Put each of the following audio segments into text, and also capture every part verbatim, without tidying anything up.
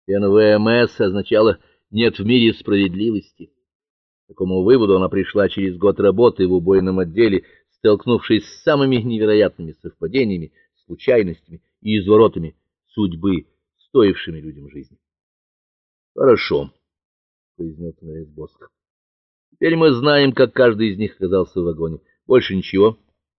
эн вэ эм эс означало «нет в мире справедливости». К такому выводу она пришла через год работы в убойном отделе, столкнувшись с самыми невероятными совпадениями, случайностями и изворотами судьбы, стоившими людям жизни. «Хорошо», — произнес наконец Босх. «Теперь мы знаем, как каждый из них оказался в вагоне. Больше ничего».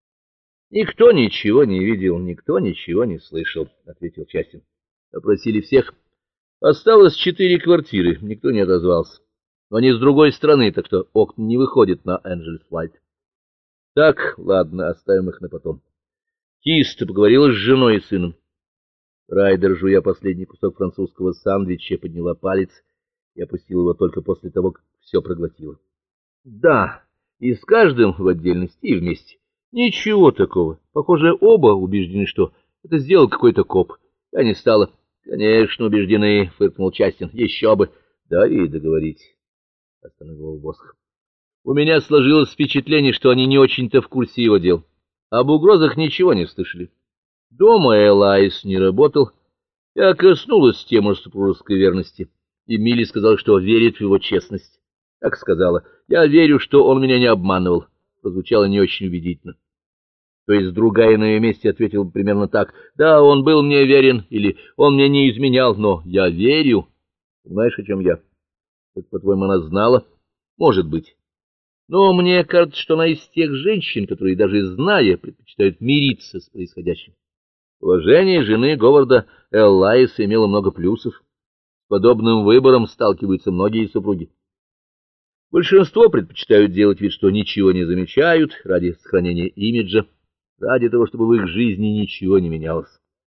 «Никто ничего не видел, никто ничего не слышал», — ответил Частин. «Опросили всех. Осталось четыре квартиры, никто не отозвался. Но они с другой стороны, так что окна не выходят на Энджельс-Флайт. Так, ладно, оставим их на потом. Кис, ты поговорила с женой и сыном?» Райдер, жуя последний кусок французского сандвича, подняла палец и опустила его только после того, как все проглотила. «Да, и с каждым в отдельности, и вместе. Ничего такого. Похоже, оба убеждены, что это сделал какой-то коп. Я не стала». «Конечно, убеждены», — фыркнул Частин. «Еще бы». «Да и договорить», — остановил Босх. «У меня сложилось впечатление, что они не очень-то в курсе его дел. Об угрозах ничего не слышали. Дома Элайс не работал. Я коснулась темы супружеской верности, и Милли сказала, что верит в его честность. Так сказала. Я верю, что он меня не обманывал». Прозвучало не очень убедительно. То есть другая на ее месте ответила примерно так: «Да, он был мне верен», или «он мне не изменял, но я верю». Понимаешь, о чем я? Как, по-твоему, она знала? Может быть. Но мне кажется, что она из тех женщин, которые, даже зная, предпочитают мириться с происходящим. Положение жены Говарда Эллайса имело много плюсов. С подобным выбором сталкиваются многие супруги. Большинство предпочитают делать вид, что ничего не замечают, ради сохранения имиджа, ради того, чтобы в их жизни ничего не менялось.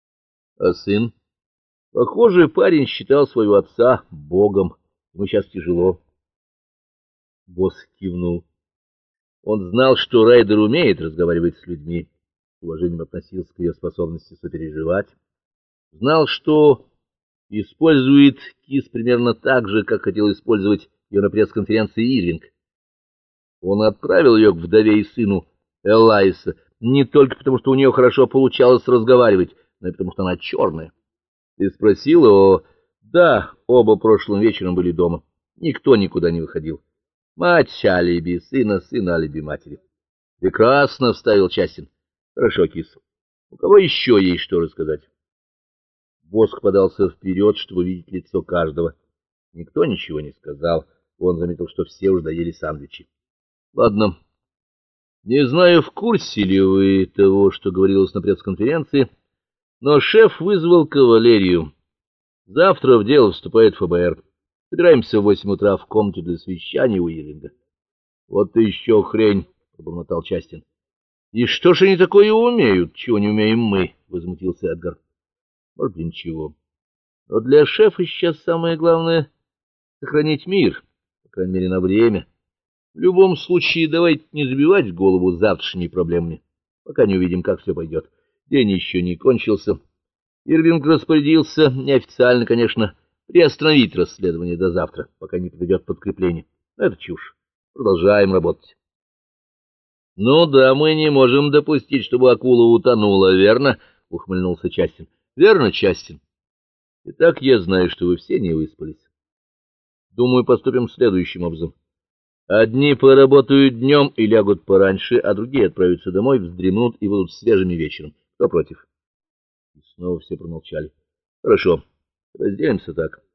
А сын? Похоже, парень считал своего отца богом. Ему сейчас тяжело. Босс кивнул. Он знал, что Райдер умеет разговаривать с людьми, с уважением относился к ее способности сопереживать. Знал, что использует Кис примерно так же, как хотел использовать ее на пресс-конференции Ирвинг. Он отправил ее к вдове и сыну Элайса не только потому, что у нее хорошо получалось разговаривать, но и потому, что она черная. Ты спросила о... Да, оба прошлым вечером были дома. Никто никуда не выходил. Мать алиби сына, сын алиби матери. Прекрасно, — вставил Частин. Хорошо, Кис. У кого еще есть что рассказать? Босх подался вперед, чтобы видеть лицо каждого. Никто ничего не сказал. Он заметил, что все уже доели сандвичи. Ладно. Не знаю, в курсе ли вы того, что говорилось на пресс-конференции, но шеф вызвал кавалерию. Завтра в дело вступает эф бэ эр. Собираемся в восемь утра в комнате для совещания у Ирвинга. — Вот и еще хрень, — пробормотал Частин. — И что ж они такое умеют, чего не умеем мы? — возмутился Эдгар. — Может, и ничего. Но для шефа сейчас самое главное — сохранить мир, по крайней мере, на время. В любом случае, давайте не забивать голову завтрашними проблемами, пока не увидим, как все пойдет. День еще не кончился. Ирвинг распорядился, неофициально, конечно, приостановить расследование до завтра, пока не придет подкрепление. Это чушь. Продолжаем работать. — Ну да, мы не можем допустить, чтобы акула утонула, верно? — ухмыльнулся Частин. — Верно, Частин. Итак, я знаю, что вы все не выспались. Думаю, поступим следующим образом. Одни поработают днем и лягут пораньше, а другие отправятся домой, вздремнут и будут свежими вечером. Кто против? И снова все промолчали. Хорошо, разделимся так.